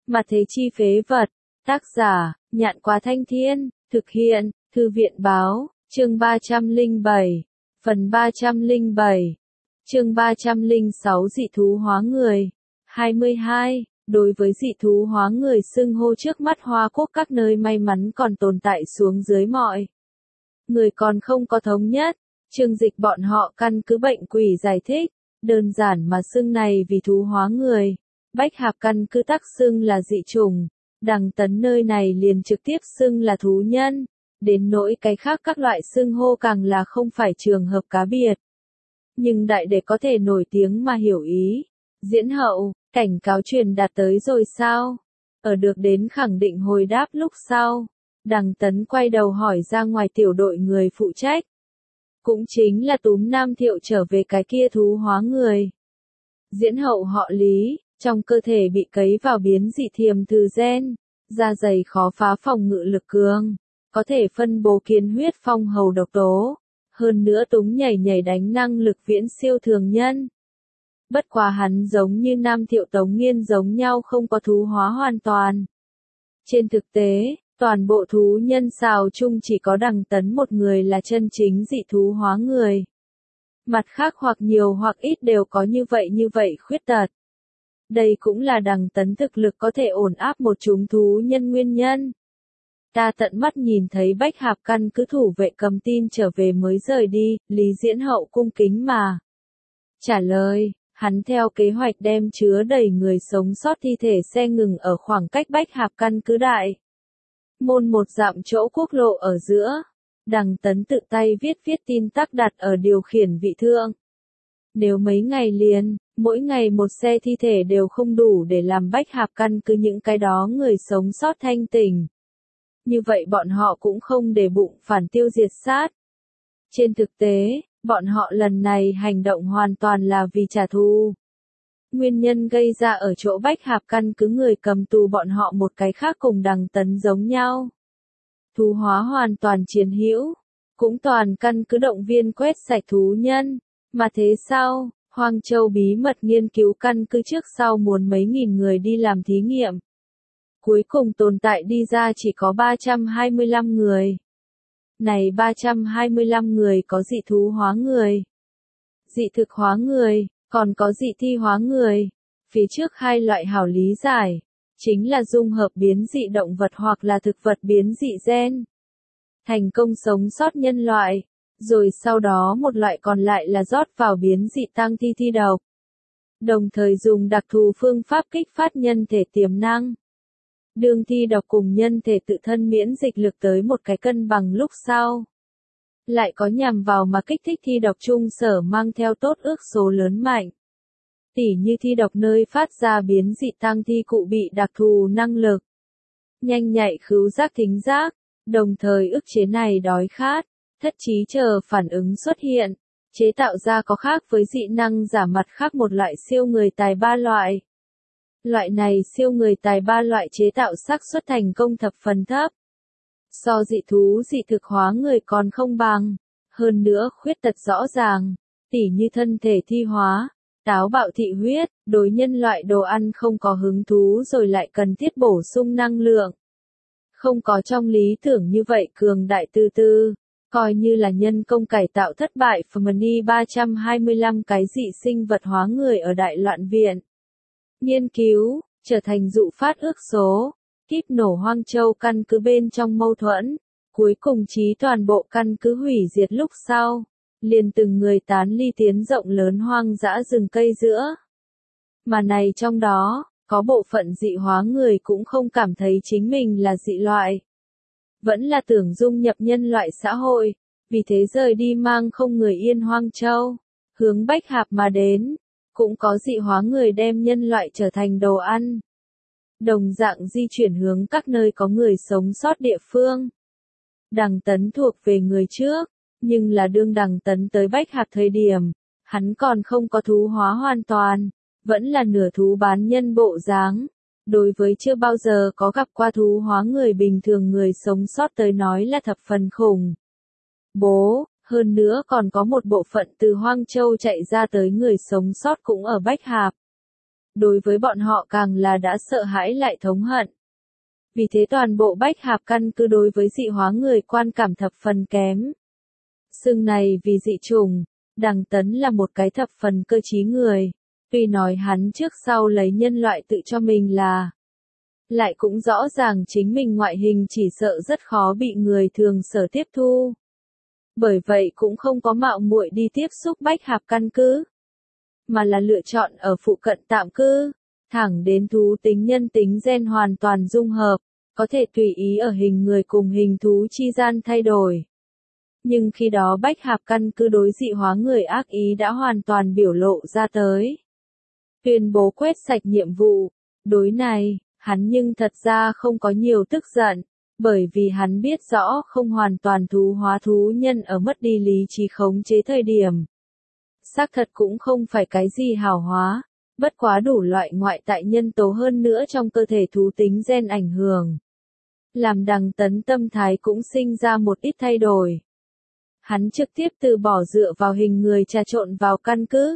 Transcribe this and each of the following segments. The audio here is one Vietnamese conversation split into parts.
Mà thế chi phế vật. Tác giả, Nhạn Quá Thanh Thiên, thực hiện, Thư viện Báo, chương 307, phần 307, chương 306 dị thú hóa người. 22. Đối với dị thú hóa người xưng hô trước mắt Hoa Quốc các nơi may mắn còn tồn tại xuống dưới mọi người còn không có thống nhất. Chương Dịch bọn họ căn cứ bệnh quỷ giải thích, đơn giản mà xưng này vì thú hóa người. Bách Hạp căn cứ tắc xưng là dị chủng, Đằng Tấn nơi này liền trực tiếp xưng là thú nhân, đến nỗi cái khác các loại xưng hô càng là không phải trường hợp cá biệt. Nhưng đại để có thể nổi tiếng mà hiểu ý. Diễn hậu, cảnh cáo truyền đạt tới rồi sao? Ở được đến khẳng định hồi đáp lúc sau, Đằng Tấn quay đầu hỏi ra ngoài tiểu đội người phụ trách. Cũng chính là Túm Nam Thiệu trở về cái kia thú hóa người. Diễn hậu họ Lý, trong cơ thể bị cấy vào biến dị thiềm từ gen, da dày khó phá phòng ngự lực cường, có thể phân bố kiến huyết phong hầu độc tố, hơn nữa Túng nhảy đánh năng lực viễn siêu thường nhân. Bất quá hắn giống như Nam Thiệu Tống Nghiên giống nhau không có thú hóa hoàn toàn. Trên thực tế, toàn bộ thú nhân xào chung chỉ có Đằng Tấn một người là chân chính dị thú hóa người. Mặt khác hoặc nhiều hoặc ít đều có như vậy khuyết tật. Đây cũng là Đằng Tấn thực lực có thể ổn áp một chúng thú nhân nguyên nhân. Ta tận mắt nhìn thấy Bách Hạp căn cứ thủ vệ cầm tin trở về mới rời đi, Lý Diễn Hậu cung kính mà trả lời, hắn theo kế hoạch đem chứa đầy người sống sót thi thể xe ngừng ở khoảng cách Bách Hạp căn cứ đại môn một dặm chỗ quốc lộ ở giữa. Đằng Tấn tự tay viết tin tắc đặt ở điều khiển vị thượng. Nếu mấy ngày liền, mỗi ngày một xe thi thể đều không đủ để làm Bách Hạp căn cứ những cái đó người sống sót thanh tỉnh. Như vậy bọn họ cũng không để bụng phản tiêu diệt sát. Trên thực tế, bọn họ lần này hành động hoàn toàn là vì trả thù. Nguyên nhân gây ra ở chỗ Bách Hạp căn cứ người cầm tù bọn họ một cái khác cùng Đằng Tấn giống nhau. Thú hóa hoàn toàn chiến hữu, cũng toàn căn cứ động viên quét sạch thú nhân. Mà thế sao, Hoang Châu bí mật nghiên cứu căn cứ trước sau muốn mấy nghìn người đi làm thí nghiệm. Cuối cùng tồn tại đi ra chỉ có 325 người. Này 325 người có dị thú hóa người, dị thực hóa người, còn có dị thi hóa người. Phía trước hai loại hảo lý giải, chính là dung hợp biến dị động vật hoặc là thực vật biến dị gen. Thành công sống sót nhân loại, rồi sau đó một loại còn lại là rót vào biến dị tăng thi độc. Đồng thời dùng đặc thù phương pháp kích phát nhân thể tiềm năng. Đương thi độc cùng nhân thể tự thân miễn dịch lực tới một cái cân bằng lúc sau. Lại có nhằm vào mà kích thích thi độc chung sở mang theo tốt ước số lớn mạnh. Tỉ như thi độc nơi phát ra biến dị tăng thi cụ bị đặc thù năng lực. Nhanh nhạy khứu giác thính giác, đồng thời ức chế này đói khát, thất trí chờ phản ứng xuất hiện, chế tạo ra có khác với dị năng giả mặt khác một loại siêu người tài ba loại. Loại này siêu người tài ba loại chế tạo xác suất thành công thập phần thấp. So dị thú dị thực hóa người còn không bằng, hơn nữa khuyết tật rõ ràng, tỉ như thân thể thi hóa, táo bạo thị huyết, đối nhân loại đồ ăn không có hứng thú rồi lại cần thiết bổ sung năng lượng. Không có trong lý tưởng như vậy cường đại tư, coi như là nhân công cải tạo thất bại Femini 325 cái dị sinh vật hóa người ở Đại Loạn Viện. Nghiên cứu, trở thành dụ phát ước số, kíp nổ Hoang Châu căn cứ bên trong mâu thuẫn, cuối cùng chí toàn bộ căn cứ hủy diệt lúc sau, liền từng người tán ly tiến rộng lớn hoang dã rừng cây giữa. Mà này trong đó, có bộ phận dị hóa người cũng không cảm thấy chính mình là dị loại. Vẫn là tưởng dung nhập nhân loại xã hội, vì thế rời đi mang không người yên Hoang Châu, hướng Bách Hạp mà đến. Cũng có dị hóa người đem nhân loại trở thành đồ ăn. Đồng dạng di chuyển hướng các nơi có người sống sót địa phương. Đằng Tấn thuộc về người trước, nhưng là đương Đằng Tấn tới Bách Hạp thời điểm, hắn còn không có thú hóa hoàn toàn, vẫn là nửa thú bán nhân bộ dáng. Đối với chưa bao giờ có gặp qua thú hóa người bình thường người sống sót tới nói là thập phần khủng bố. Hơn nữa còn có một bộ phận từ Hoang Châu chạy ra tới người sống sót cũng ở Bách Hạp. đối với bọn họ càng là đã sợ hãi lại thống hận. Vì thế toàn bộ Bách Hạp căn cứ đối với dị hóa người quan cảm thập phần kém. Xưng này vì dị chủng, Đằng Tấn là một cái thập phần cơ trí người. Tuy nói hắn trước sau lấy nhân loại tự cho mình là, lại cũng rõ ràng chính mình ngoại hình chỉ sợ rất khó bị người thường sở tiếp thu. Bởi vậy cũng không có mạo muội đi tiếp xúc Bách Hạp căn cứ, mà là lựa chọn ở phụ cận tạm cư, thẳng đến thú tính nhân tính gen hoàn toàn dung hợp, có thể tùy ý ở hình người cùng hình thú chi gian thay đổi. Nhưng khi đó Bách Hạp căn cứ đối dị hóa người ác ý đã hoàn toàn biểu lộ ra tới. Tuyên bố quét sạch nhiệm vụ, đối này, hắn nhưng thật ra không có nhiều tức giận, bởi vì hắn biết rõ không hoàn toàn thú hóa thú nhân ở mất đi lý trí khống chế thời điểm. Xác thật cũng không phải cái gì hảo hóa, bất quá đủ loại ngoại tại nhân tố hơn nữa trong cơ thể thú tính gen ảnh hưởng. Làm Đằng Tấn tâm thái cũng sinh ra một ít thay đổi. Hắn trực tiếp từ bỏ dựa vào hình người trà trộn vào căn cứ.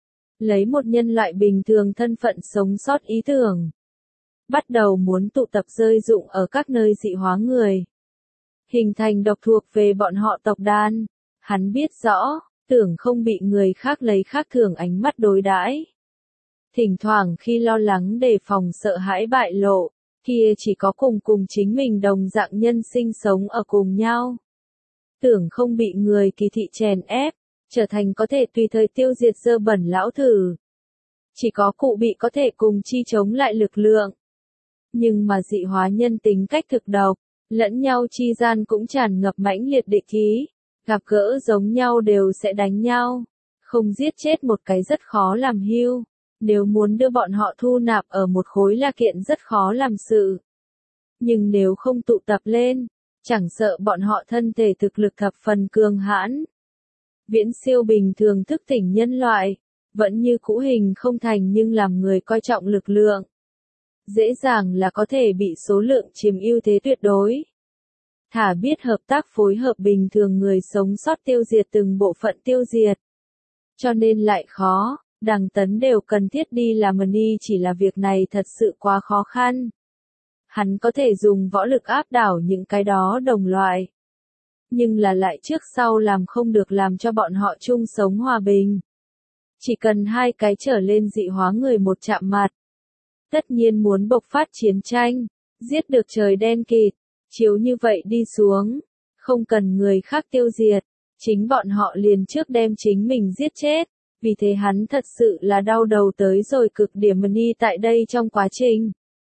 Lấy một nhân loại bình thường thân phận sống sót ý tưởng. Bắt đầu muốn tụ tập rơi dụng ở các nơi dị hóa người. Hình thành độc thuộc về bọn họ tộc đàn. Hắn biết rõ, tưởng không bị người khác lấy khác thường ánh mắt đối đãi. Thỉnh thoảng khi lo lắng đề phòng sợ hãi bại lộ, kia chỉ có cùng chính mình đồng dạng nhân sinh sống ở cùng nhau. Tưởng không bị người kỳ thị chèn ép, trở thành có thể tùy thời tiêu diệt dơ bẩn lão thử. Chỉ có cụ bị có thể cùng chi chống lại lực lượng. Nhưng mà dị hóa nhân tính cách thực độc, lẫn nhau chi gian cũng tràn ngập mãnh liệt địch ý, gặp gỡ giống nhau đều sẽ đánh nhau, không giết chết một cái rất khó làm hưu, nếu muốn đưa bọn họ thu nạp ở một khối là kiện rất khó làm sự. Nhưng nếu không tụ tập lên, chẳng sợ bọn họ thân thể thực lực thập phần cường hãn, viễn siêu bình thường thức tỉnh nhân loại, vẫn như cũ hình không thành nhưng làm người coi trọng lực lượng. Dễ dàng là có thể bị số lượng chiếm ưu thế tuyệt đối. Thả biết hợp tác phối hợp bình thường người sống sót tiêu diệt từng bộ phận tiêu diệt. Cho nên lại khó, Đằng Tấn đều cần thiết đi làm đi chỉ là việc này thật sự quá khó khăn. Hắn có thể dùng võ lực áp đảo những cái đó đồng loại. Nhưng là lại trước sau làm không được làm cho bọn họ chung sống hòa bình. Chỉ cần hai cái trở lên dị hóa người một chạm mặt. Tất nhiên muốn bộc phát chiến tranh, giết được trời đen kịt, chiếu như vậy đi xuống, không cần người khác tiêu diệt, chính bọn họ liền trước đem chính mình giết chết, vì thế hắn thật sự là đau đầu tới rồi cực điểm đi tại đây trong quá trình.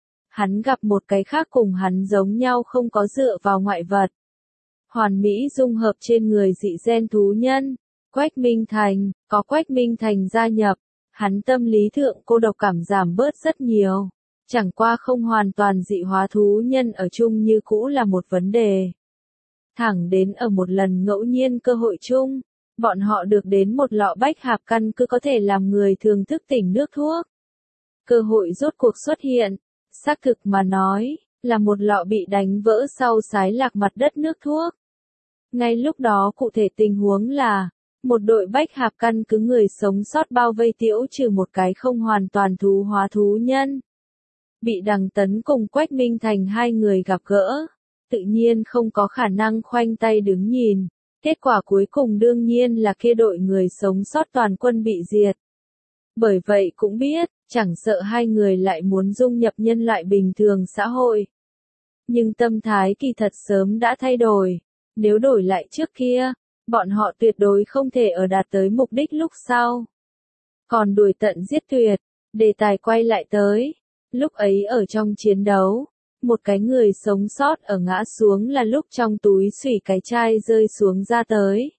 Hắn gặp một cái khác cùng hắn giống nhau không có dựa vào ngoại vật. Hoàn mỹ dung hợp trên người dị gen thú nhân, Quách Minh Thành, có Quách Minh Thành gia nhập. Hắn tâm lý thượng cô độc cảm giảm bớt rất nhiều, chẳng qua không hoàn toàn dị hóa thú nhân ở chung như cũ là một vấn đề. Thẳng đến ở một lần ngẫu nhiên cơ hội chung, bọn họ được đến một lọ Bách Hạp căn cứ có thể làm người thường thức tỉnh nước thuốc. Cơ hội rốt cuộc xuất hiện, xác thực mà nói, là một lọ bị đánh vỡ sau xái lạc mặt đất nước thuốc. Ngay lúc đó cụ thể tình huống là, một đội Bách Hạp căn cứ người sống sót bao vây tiễu trừ một cái không hoàn toàn thú hóa thú nhân. Bị Đằng Tấn cùng Quách Minh Thành hai người gặp gỡ, tự nhiên không có khả năng khoanh tay đứng nhìn. Kết quả cuối cùng đương nhiên là kia đội người sống sót toàn quân bị diệt. Bởi vậy cũng biết, chẳng sợ hai người lại muốn dung nhập nhân loại bình thường xã hội. Nhưng tâm thái kỳ thật sớm đã thay đổi. Nếu đổi lại trước kia, bọn họ tuyệt đối không thể ở đạt tới mục đích lúc sau. Còn đuổi tận giết tuyệt, đề tài quay lại tới. Lúc ấy ở trong chiến đấu, một cái người sống sót ở ngã xuống là lúc trong túi xủy cái chai rơi xuống ra tới.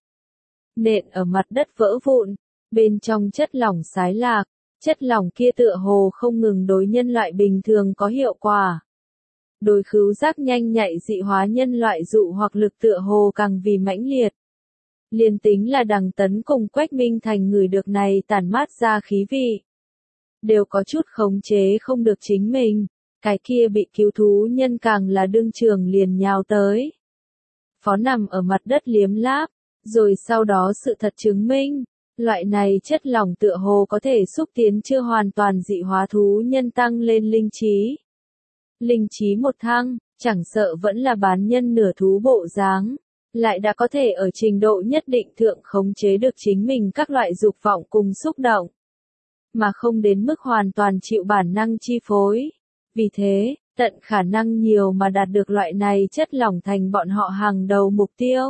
Nện ở mặt đất vỡ vụn, bên trong chất lỏng xái lạc, chất lỏng kia tựa hồ không ngừng đối nhân loại bình thường có hiệu quả. Đối khứu giác nhanh nhạy dị hóa nhân loại dụ hoặc lực tựa hồ càng vì mãnh liệt. Liên tính là Đằng Tấn cùng Quách Minh Thành người được này tản mát ra khí vị. Đều có chút khống chế không được chính mình, cái kia bị cứu thú nhân càng là đương trường liền nhào tới. Phó nằm ở mặt đất liếm láp, rồi sau đó sự thật chứng minh, Loại này chất lỏng tựa hồ có thể xúc tiến chưa hoàn toàn dị hóa thú nhân tăng lên linh trí. Linh trí một thăng, chẳng sợ vẫn là bán nhân nửa thú bộ dáng, lại đã có thể ở trình độ nhất định thượng khống chế được chính mình các loại dục vọng cùng xúc động, mà không đến mức hoàn toàn chịu bản năng chi phối. Vì thế, tận khả năng nhiều mà đạt được loại này chất lỏng thành bọn họ hàng đầu mục tiêu.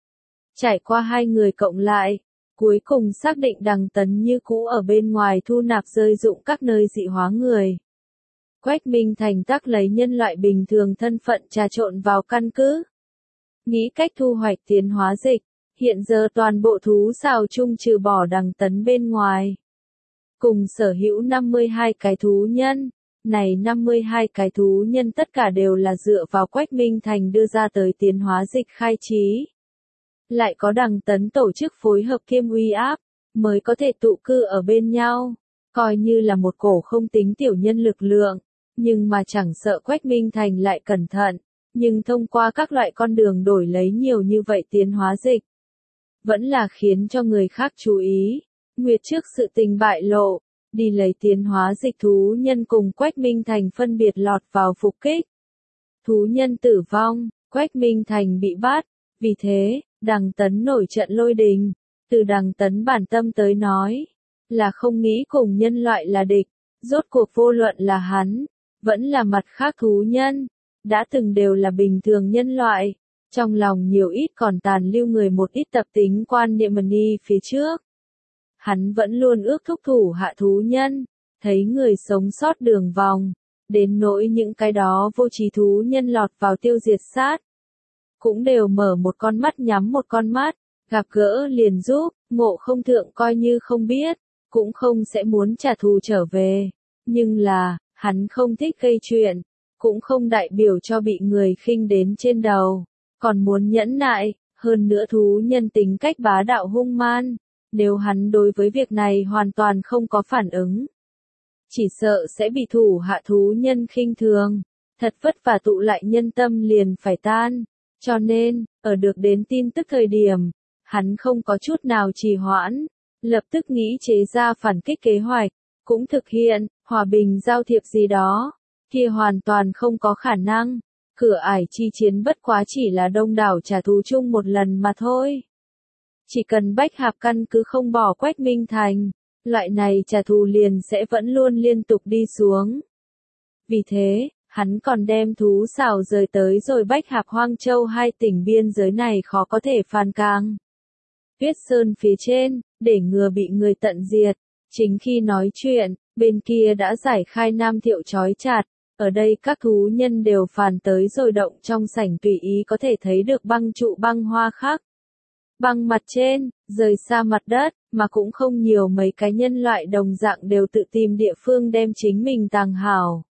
Trải qua hai người cộng lại, cuối cùng xác định Đằng Tấn như cũ ở bên ngoài thu nạp rơi dụng các nơi dị hóa người. Quách Minh Thành tác lấy nhân loại bình thường thân phận trà trộn vào căn cứ. Nghĩ cách thu hoạch tiến hóa dịch, hiện giờ toàn bộ thú xào chung trừ bỏ Đằng Tấn bên ngoài. Cùng sở hữu 52 cái thú nhân, này 52 cái thú nhân tất cả đều là dựa vào Quách Minh Thành đưa ra tới tiến hóa dịch khai trí. Lại có Đằng Tấn tổ chức phối hợp kiêm uy áp, mới có thể tụ cư ở bên nhau, coi như là một cổ không tính tiểu nhân lực lượng, nhưng mà chẳng sợ Quách Minh Thành lại cẩn thận, nhưng thông qua các loại con đường đổi lấy nhiều như vậy tiến hóa dịch. Vẫn là khiến cho người khác chú ý, Nguyệt trước sự tình bại lộ, đi lấy tiến hóa dịch thú nhân cùng Quách Minh Thành phân biệt lọt vào phục kích. Thú nhân tử vong, Quách Minh Thành bị bắt, vì thế, Đằng Tấn nổi trận lôi đình, từ Đằng Tấn bản tâm tới nói, là không nghĩ cùng nhân loại là địch, rốt cuộc vô luận là hắn, vẫn là mặt khác thú nhân, đã từng đều là bình thường nhân loại, trong lòng nhiều ít còn tàn lưu người một ít tập tính quan niệm mani phía trước. Hắn vẫn luôn ước thúc thủ hạ thú nhân, thấy người sống sót đường vòng, đến nỗi những cái đó vô trí thú nhân lọt vào tiêu diệt sát. Cũng đều mở một con mắt nhắm một con mắt, gặp gỡ liền giúp, ngộ không thượng coi như không biết, cũng không sẽ muốn trả thù trở về. Nhưng là, hắn không thích gây chuyện, cũng không đại biểu cho bị người khinh đến trên đầu, còn muốn nhẫn nại, hơn nữa thú nhân tính cách bá đạo hung man, nếu hắn đối với việc này hoàn toàn không có phản ứng, chỉ sợ sẽ bị thủ hạ thú nhân khinh thường, thật vất vả tụ lại nhân tâm liền phải tan. Cho nên, ở được đến tin tức thời điểm, hắn không có chút nào trì hoãn, lập tức nghĩ chế ra phản kích kế hoạch, cũng thực hiện, hòa bình giao thiệp gì đó, kia hoàn toàn không có khả năng, cửa ải chi chiến bất quá chỉ là đông đảo trả thù chung một lần mà thôi. Chỉ cần Bách Hạp căn cứ không bỏ Quách Minh Thành, loại này trả thù liền sẽ vẫn luôn liên tục đi xuống. Vì thế, hắn còn đem thú xào rời tới rồi Bách Hạp Hoang Châu hai tỉnh biên giới này khó có thể phàn càng. Tuyết Sơn phía trên, để ngừa bị người tận diệt, chính khi nói chuyện, bên kia đã giải khai Nam Thiệu trói chặt, ở đây các thú nhân đều phàn tới rồi động trong sảnh tùy ý có thể thấy được băng trụ băng hoa khác. Băng mặt trên, rời xa mặt đất, mà cũng không nhiều mấy cái nhân loại đồng dạng đều tự tìm địa phương đem chính mình tàng hảo.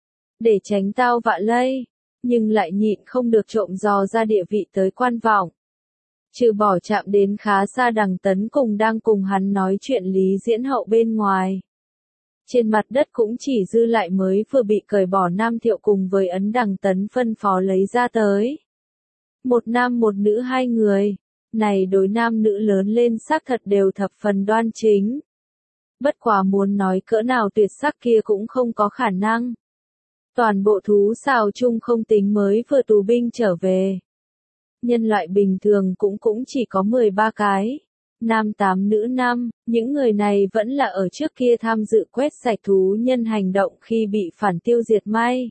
Để tránh tao vạ lây, nhưng lại nhịn không được trộm dò ra địa vị tới quan vọng. Trừ bỏ chạm đến khá xa Đằng Tấn cùng đang cùng hắn nói chuyện Lý Diễn Hậu bên ngoài. Trên mặt đất cũng chỉ dư lại mới vừa bị cởi bỏ Nam Thiệu cùng với ấn Đằng Tấn phân phó lấy ra tới. Một nam một nữ hai người, này đối nam nữ lớn lên xác thật đều thập phần đoan chính. Bất quá muốn nói cỡ nào tuyệt sắc kia cũng không có khả năng. Toàn bộ thú xào chung không tính mới vừa tù binh trở về. Nhân loại bình thường cũng chỉ có 13 cái. Nam 8 nữ 5, những người này vẫn là ở trước kia tham dự quét sạch thú nhân hành động khi bị phản tiêu diệt may.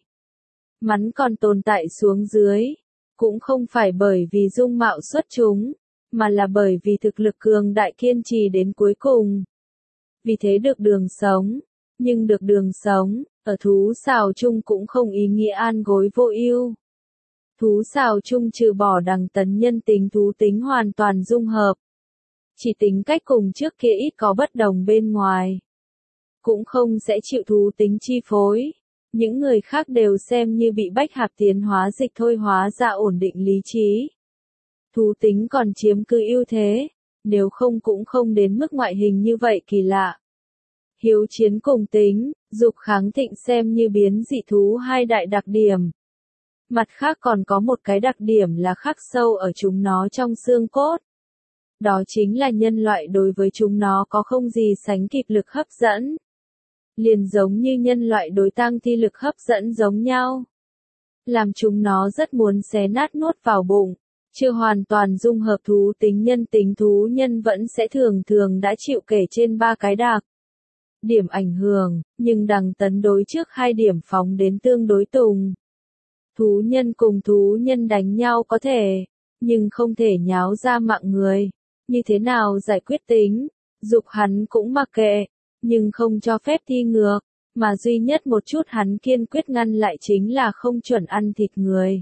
Mắn còn tồn tại xuống dưới. Cũng không phải bởi vì dung mạo xuất chúng, mà là bởi vì thực lực cường đại kiên trì đến cuối cùng. Vì thế được đường sống. Nhưng được đường sống, ở thú xào chung cũng không ý nghĩa an gối vô ưu. Thú xào chung trừ bỏ Đằng Tấn nhân tính thú tính hoàn toàn dung hợp. Chỉ tính cách cùng trước kia ít có bất đồng bên ngoài. Cũng không sẽ chịu thú tính chi phối. Những người khác đều xem như bị Bách Hạp tiến hóa dịch thôi hóa ra ổn định lý trí. Thú tính còn chiếm cứ ưu thế, nếu không cũng không đến mức ngoại hình như vậy kỳ lạ. Hiếu chiến cùng tính, dục kháng thịnh xem như biến dị thú hai đại đặc điểm. Mặt khác còn có một cái đặc điểm là khắc sâu ở chúng nó trong xương cốt. đó chính là nhân loại đối với chúng nó có không gì sánh kịp lực hấp dẫn. Liền giống như nhân loại đối tang thi lực hấp dẫn giống nhau. Làm chúng nó rất muốn xé nát nuốt vào bụng. Chưa hoàn toàn dung hợp thú tính thú nhân vẫn sẽ thường thường đã chịu kể trên 3 cái đặc điểm ảnh hưởng, nhưng Đằng Tấn đối trước 2 điểm phóng đến tương đối tùng. Thú nhân cùng thú nhân đánh nhau có thể, nhưng không thể nháo ra mạng người. Như thế nào giải quyết tính, dục hắn cũng mặc kệ, nhưng không cho phép thi ngược, mà duy nhất một chút hắn kiên quyết ngăn lại chính là không chuẩn ăn thịt người.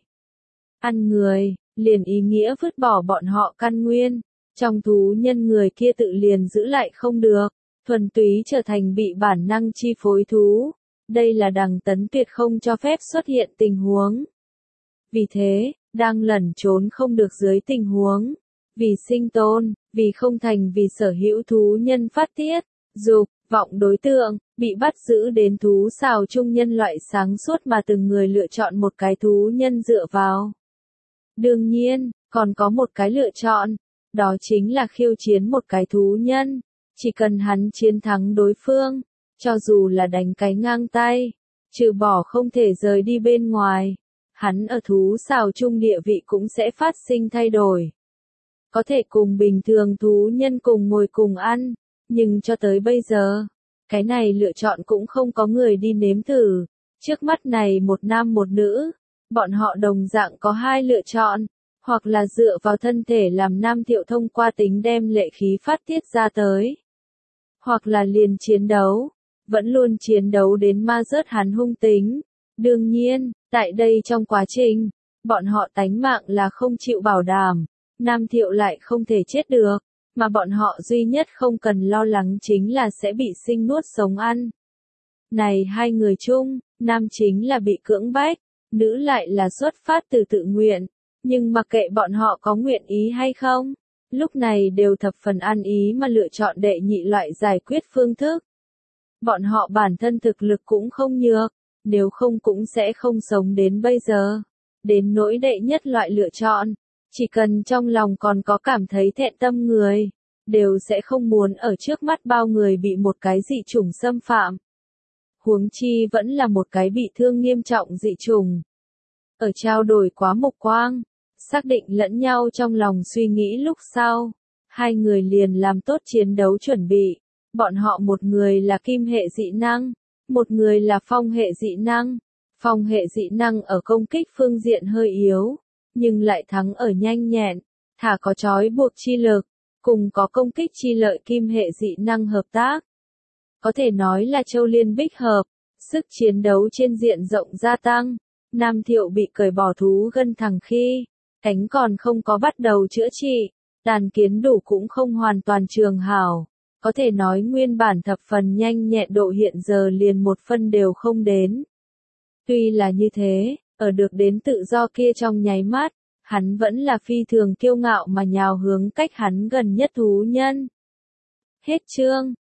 Ăn người, liền ý nghĩa vứt bỏ bọn họ căn nguyên, trong thú nhân người kia tự liền giữ lại không được, thuần túy trở thành bị bản năng chi phối thú. Đây là Đằng Tấn tuyệt không cho phép xuất hiện tình huống. Vì thế, đang lẩn trốn không được dưới tình huống, vì sinh tồn, vì không thành vì sở hữu thú nhân phát tiết, dục, vọng đối tượng, bị bắt giữ đến thú xào chung nhân loại sáng suốt mà từng người lựa chọn một cái thú nhân dựa vào. Đương nhiên, còn có một cái lựa chọn, đó chính là khiêu chiến một cái thú nhân, chỉ cần hắn chiến thắng đối phương, cho dù là đánh cái ngang tay, trừ bỏ không thể rời đi bên ngoài, hắn ở thú xào chung địa vị cũng sẽ phát sinh thay đổi. Có thể cùng bình thường thú nhân cùng ngồi cùng ăn, nhưng cho tới bây giờ, cái này lựa chọn cũng không có người đi nếm thử. Trước mắt này một nam một nữ, bọn họ đồng dạng có 2 lựa chọn, hoặc là dựa vào thân thể làm nam thiệu thông qua tính đem lệ khí phát tiết ra tới, hoặc là liền chiến đấu, vẫn luôn chiến đấu đến ma rớt hắn hung tính. Đương nhiên, tại đây trong quá trình, bọn họ tánh mạng là không chịu bảo đảm, nam thiệu lại không thể chết được, mà bọn họ duy nhất không cần lo lắng chính là sẽ bị sinh nuốt sống ăn. Này 2 người chung, nam chính là bị cưỡng bách, nữ lại là xuất phát từ tự nguyện, nhưng mặc kệ bọn họ có nguyện ý hay không, lúc này đều thập phần ăn ý mà lựa chọn đệ nhị loại giải quyết phương thức. Bọn họ bản thân thực lực cũng không nhược, nếu không cũng sẽ không sống đến bây giờ. Đến nỗi đệ nhất loại lựa chọn, chỉ cần trong lòng còn có cảm thấy thẹn tâm người, đều sẽ không muốn ở trước mắt bao người bị một cái dị chủng xâm phạm. Huống chi vẫn là một cái bị thương nghiêm trọng dị chủng. Ở trao đổi quá mục quang, xác định lẫn nhau trong lòng suy nghĩ lúc sau, 2 người liền làm tốt chiến đấu chuẩn bị. Bọn họ một người là kim hệ dị năng, một người là phong hệ dị năng. Phong hệ dị năng ở công kích phương diện hơi yếu, nhưng lại thắng ở nhanh nhẹn, thả có trói buộc chi lực, cùng có công kích chi lợi kim hệ dị năng hợp tác. Có thể nói là châu liên bích hợp, sức chiến đấu trên diện rộng gia tăng. Nam thiệu bị cởi bỏ thú gân thằng khi, cánh còn không có bắt đầu chữa trị, đàn kiến đủ cũng không hoàn toàn trường hảo. Có thể nói nguyên bản thập phần nhanh nhẹn độ hiện giờ liền 1 phân đều không đến. Tuy là như thế, ở được đến tự do kia trong nháy mắt, hắn vẫn là phi thường kiêu ngạo mà nhào hướng cách hắn gần nhất thú nhân. Hết chương.